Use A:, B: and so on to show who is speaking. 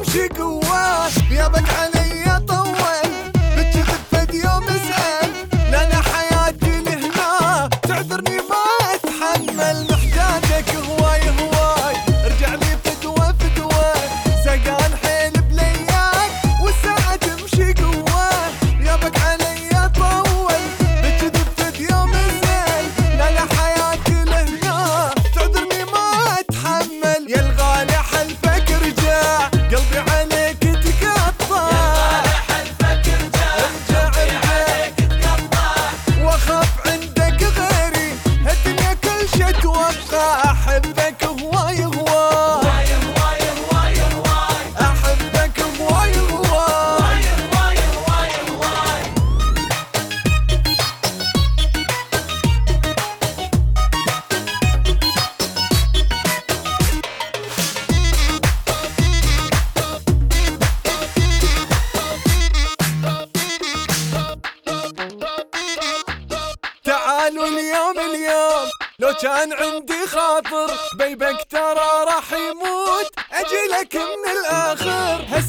A: تمشي قوة يابك علي طول بتشذب فد يوم اسأل لا انا حياتي لهنا تعذرني ما اتحمل محتاجك هواي هواي ارجع لي فدوة فدوة سقان حيل بلياك والساعة تمشي قوة يابك علي طول بتشذب فد يوم اسأل لا انا حياتي لهنا تعذرني ما اتحمل يا الغالي حلفك ارجع قلبي عليك تقطع واخاف عندك غيري الدنيا كل شي اتوقع احبك هواي هواي احبك هواي هواي تعالوا اليوم لو كان عندي خاطر بيبك ترى راح يموت اجيلك من الاخر